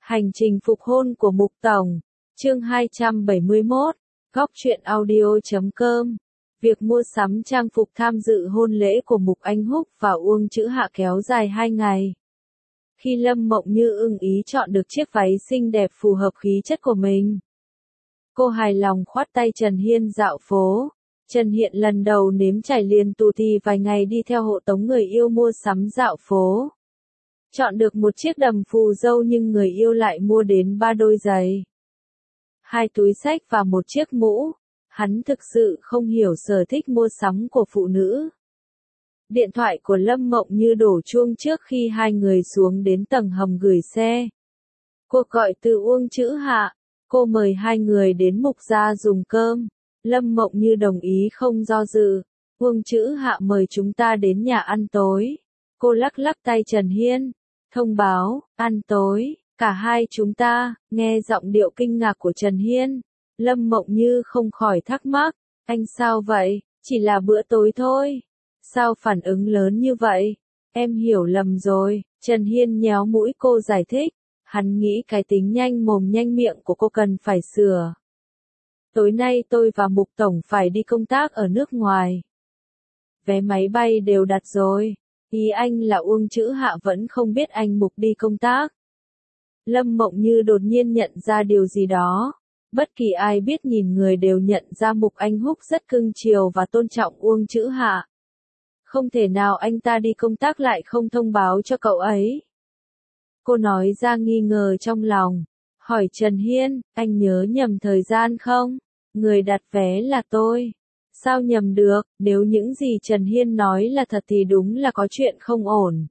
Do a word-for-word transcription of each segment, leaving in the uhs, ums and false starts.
Hành trình phục hôn của Mục Tổng, chương hai trăm bảy mươi mốt, góc truyện audio chấm com. Việc mua sắm trang phục tham dự hôn lễ của Mục Anh Húc và Uông Chữ Hạ kéo dài hai ngày. Khi Lâm Mộng Như ưng ý chọn được chiếc váy xinh đẹp phù hợp khí chất của mình, cô hài lòng khoát tay Trần Hiên dạo phố. Trần Hiên lần đầu nếm trải liền tù tì vài ngày đi theo hộ tống người yêu mua sắm dạo phố. Chọn được một chiếc đầm phù dâu nhưng người yêu lại mua đến ba đôi giày, hai túi xách và một chiếc mũ. Hắn thực sự không hiểu sở thích mua sắm của phụ nữ. Điện thoại của Lâm Mộng Như đổ chuông trước khi hai người xuống đến tầng hầm gửi xe. Cuộc gọi từ Uông Chữ Hạ. Cô mời hai người đến Mục gia dùng cơm. Lâm Mộng Như đồng ý không do dự. Uông Chữ Hạ mời chúng ta đến nhà ăn tối. Cô lắc lắc tay Trần Hiên. Thông báo, ăn tối, cả hai chúng ta. Nghe giọng điệu kinh ngạc của Trần Hiên, Lâm Mộng Như không khỏi thắc mắc. Anh sao vậy? Chỉ là bữa tối thôi. Sao phản ứng lớn như vậy? Em hiểu lầm rồi. Trần Hiên nhéo mũi cô giải thích. Hắn nghĩ cái tính nhanh mồm nhanh miệng của cô cần phải sửa. Tối nay tôi và Mục Tổng phải đi công tác ở nước ngoài. Vé máy bay đều đặt rồi. Ý anh là Uông Chữ Hạ vẫn không biết anh Mục đi công tác. Lâm Mộng Như đột nhiên nhận ra điều gì đó. Bất kỳ ai biết nhìn người đều nhận ra Mục Anh Húc rất cưng chiều và tôn trọng Uông Chữ Hạ. Không thể nào anh ta đi công tác lại không thông báo cho cậu ấy. Cô nói ra nghi ngờ trong lòng. Hỏi Trần Hiên, anh nhớ nhầm thời gian không? Người đặt vé là tôi. Sao nhầm được, nếu những gì Trần Hiên nói là thật thì đúng là có chuyện không ổn.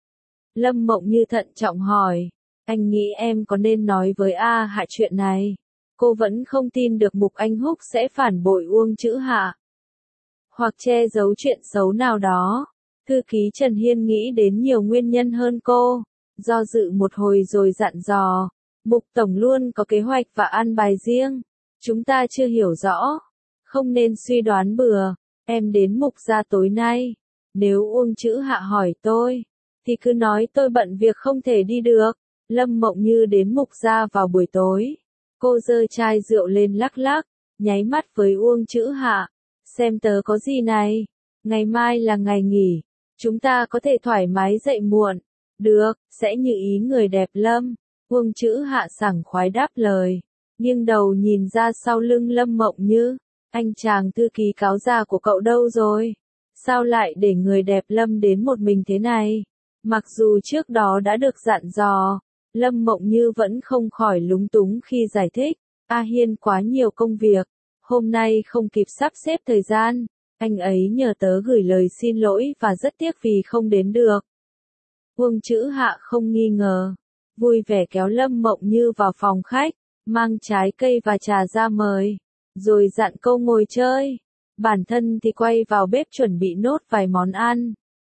Lâm Mộng Như thận trọng hỏi, anh nghĩ em có nên nói với A Hạ chuyện này? Cô vẫn không tin được Mục Anh Húc sẽ phản bội Uông Chữ Hạ, hoặc che giấu chuyện xấu nào đó. Thư ký Trần Hiên nghĩ đến nhiều nguyên nhân hơn cô, do dự một hồi rồi dặn dò, Mục Tổng luôn có kế hoạch và an bài riêng, chúng ta chưa hiểu rõ. Không nên suy đoán bừa. Em đến Mục gia tối nay. Nếu Uông Chữ Hạ hỏi tôi, thì cứ nói tôi bận việc không thể đi được. Lâm Mộng Như đến Mục gia vào buổi tối. Cô giơ chai rượu lên lắc lắc, nháy mắt với Uông Chữ Hạ. Xem tớ có gì này. Ngày mai là ngày nghỉ. Chúng ta có thể thoải mái dậy muộn. Được, sẽ như ý người đẹp Lâm. Uông Chữ Hạ sảng khoái đáp lời. Nghiêng đầu nhìn ra sau lưng Lâm Mộng Như. Anh chàng thư ký cáo già của cậu đâu rồi? Sao lại để người đẹp Lâm đến một mình thế này? Mặc dù trước đó đã được dặn dò, Lâm Mộng Như vẫn không khỏi lúng túng khi giải thích. A Hiên quá nhiều công việc, hôm nay không kịp sắp xếp thời gian. Anh ấy nhờ tớ gửi lời xin lỗi và rất tiếc vì không đến được. Uông Chữ Hạ không nghi ngờ, vui vẻ kéo Lâm Mộng Như vào phòng khách, mang trái cây và trà ra mời. Rồi dặn câu ngồi chơi. Bản thân thì quay vào bếp chuẩn bị nốt vài món ăn.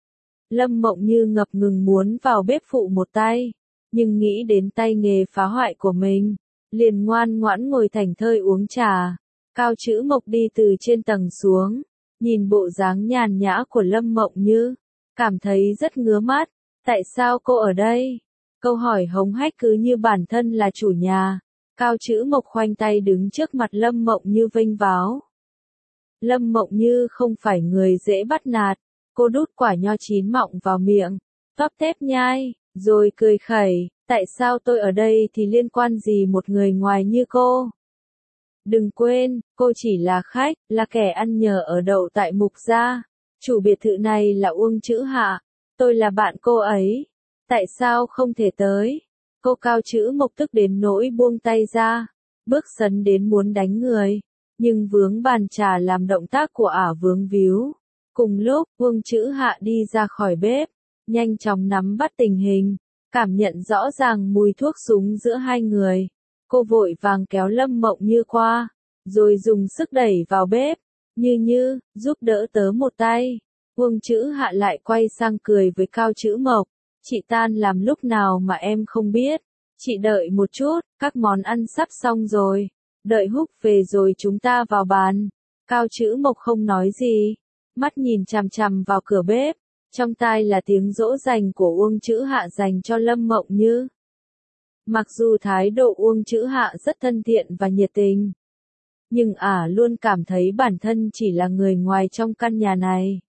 Lâm Mộng Như ngập ngừng muốn vào bếp phụ một tay. Nhưng nghĩ đến tay nghề phá hoại của mình, liền ngoan ngoãn ngồi thảnh thơi uống trà. Cao Chữ Mộc đi từ trên tầng xuống. Nhìn bộ dáng nhàn nhã của Lâm Mộng Như, cảm thấy rất ngứa mắt. Tại sao cô ở đây? Câu hỏi hống hách cứ như bản thân là chủ nhà. Cao Chữ Mộc khoanh tay đứng trước mặt Lâm Mộng Như vênh váo. Lâm Mộng Như không phải người dễ bắt nạt. Cô đút quả nho chín mọng vào miệng, tóp tép nhai, rồi cười khẩy. Tại sao tôi ở đây thì liên quan gì một người ngoài như cô? Đừng quên, cô chỉ là khách, là kẻ ăn nhờ ở đậu tại Mục gia. Chủ biệt thự này là Uông Chữ Hạ. Tôi là bạn cô ấy. Tại sao không thể tới? Cô Cao Chữ Mộc tức đến nỗi buông tay ra, bước sấn đến muốn đánh người, nhưng vướng bàn trà làm động tác của ả vướng víu. Cùng lúc, Uông Chữ Hạ đi ra khỏi bếp, nhanh chóng nắm bắt tình hình, cảm nhận rõ ràng mùi thuốc súng giữa hai người. Cô vội vàng kéo Lâm Mộng Như qua, rồi dùng sức đẩy vào bếp. Như Như, giúp đỡ tớ một tay. Uông Chữ Hạ lại quay sang cười với Cao Chữ Mộc. Chị tan làm lúc nào mà em không biết. Chị đợi một chút, các món ăn sắp xong rồi. Đợi Húc về rồi chúng ta vào bàn. Cao Chữ Mộc không nói gì, mắt nhìn chằm chằm vào cửa bếp. Trong tai là tiếng dỗ dành của Uông Chữ Hạ dành cho Lâm Mộng Như. Mặc dù thái độ Uông Chữ Hạ rất thân thiện và nhiệt tình, nhưng ả luôn cảm thấy bản thân chỉ là người ngoài trong căn nhà này.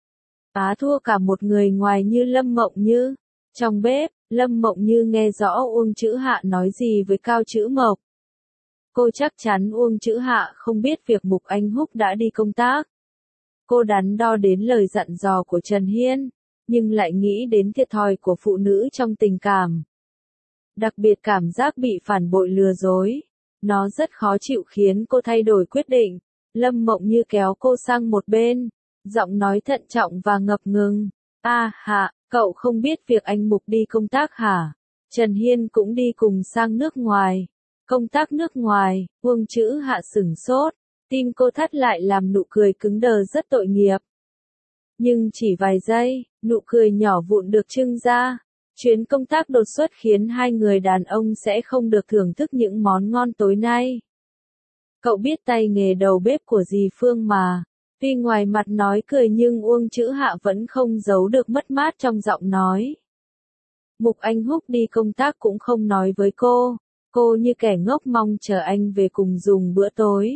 Á thua cả một người ngoài như Lâm Mộng Như. Trong bếp, Lâm Mộng Như nghe rõ Uông Chữ Hạ nói gì với Cao Chữ Mộc. Cô chắc chắn Uông Chữ Hạ không biết việc Mục Anh Húc đã đi công tác. Cô đắn đo đến lời dặn dò của Trần Hiên, nhưng lại nghĩ đến thiệt thòi của phụ nữ trong tình cảm. Đặc biệt cảm giác bị phản bội lừa dối. Nó rất khó chịu khiến cô thay đổi quyết định. Lâm Mộng Như kéo cô sang một bên, giọng nói thận trọng và ngập ngừng. A Hạ, cậu không biết việc anh Mục đi công tác hả? Trần Hiên cũng đi cùng sang nước ngoài. Công tác nước ngoài, Uông Chữ Hạ sửng sốt. Tim cô thắt lại làm nụ cười cứng đờ rất tội nghiệp. Nhưng chỉ vài giây, nụ cười nhỏ vụn được trưng ra. Chuyến công tác đột xuất khiến hai người đàn ông sẽ không được thưởng thức những món ngon tối nay. Cậu biết tay nghề đầu bếp của dì Phương mà. Tuy ngoài mặt nói cười nhưng Uông Chữ Hạ vẫn không giấu được mất mát trong giọng nói. Mục Anh Húc đi công tác cũng không nói với cô. Cô như kẻ ngốc mong chờ anh về cùng dùng bữa tối.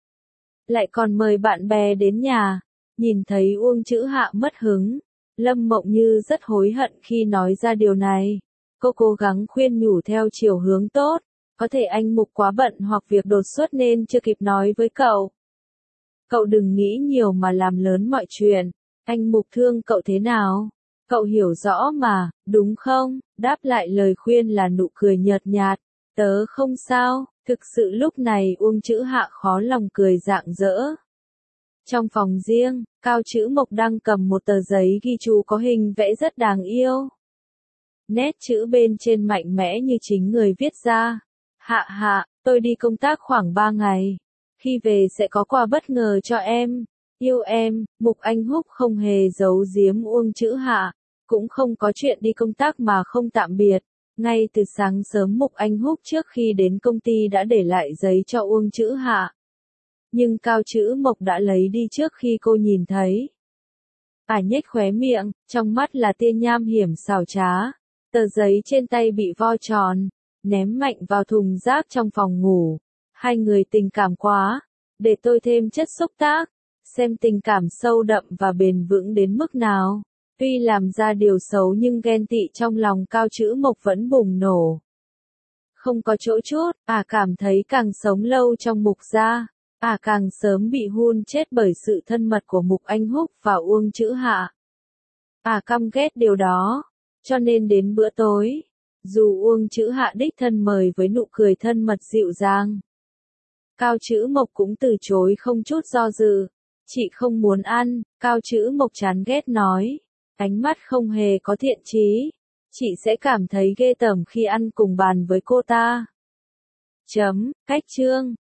Lại còn mời bạn bè đến nhà. Nhìn thấy Uông Chữ Hạ mất hứng, Lâm Mộng Như rất hối hận khi nói ra điều này. Cô cố gắng khuyên nhủ theo chiều hướng tốt. Có thể anh Mục quá bận hoặc việc đột xuất nên chưa kịp nói với cậu. Cậu đừng nghĩ nhiều mà làm lớn mọi chuyện. Anh Mục thương cậu thế nào? Cậu hiểu rõ mà, đúng không? Đáp lại lời khuyên là nụ cười nhợt nhạt. Tớ không sao. Thực sự lúc này Uông Chữ Hạ khó lòng cười rạng rỡ. Trong phòng riêng, Cao Chữ Mộc đang cầm một tờ giấy ghi chú có hình vẽ rất đáng yêu. Nét chữ bên trên mạnh mẽ như chính người viết ra. Hạ Hạ, tôi đi công tác khoảng ba ngày. Khi về sẽ có quà bất ngờ cho em. Yêu em. Mục Anh Húc không hề giấu giếm Uông Chữ Hạ. Cũng không có chuyện đi công tác mà không tạm biệt. Ngay từ sáng sớm Mục Anh Húc trước khi đến công ty đã để lại giấy cho Uông Chữ Hạ. Nhưng Cao Chữ Mộc đã lấy đi trước khi cô nhìn thấy. Ả nhếch khóe miệng, trong mắt là tia nham hiểm xảo trá. Tờ giấy trên tay bị vo tròn, ném mạnh vào thùng rác trong phòng ngủ. Hai người tình cảm quá, để tôi thêm chất xúc tác, xem tình cảm sâu đậm và bền vững đến mức nào. Tuy làm ra điều xấu nhưng ghen tị trong lòng Cao Chữ Mộc vẫn bùng nổ. Không có chỗ chốt, Ả cảm thấy càng sống lâu trong Mục gia, Ả càng sớm bị hun chết bởi sự thân mật của Mục Anh Húc và Uông Chữ Hạ. Ả căm ghét điều đó, cho nên đến bữa tối, dù Uông Chữ Hạ đích thân mời với nụ cười thân mật dịu dàng, Cao Chữ Mộc cũng từ chối không chút do dự. Chị không muốn ăn, Cao Chữ Mộc chán ghét nói, ánh mắt không hề có thiện chí. Chị sẽ cảm thấy ghê tởm khi ăn cùng bàn với cô ta. Chấm, cách chương.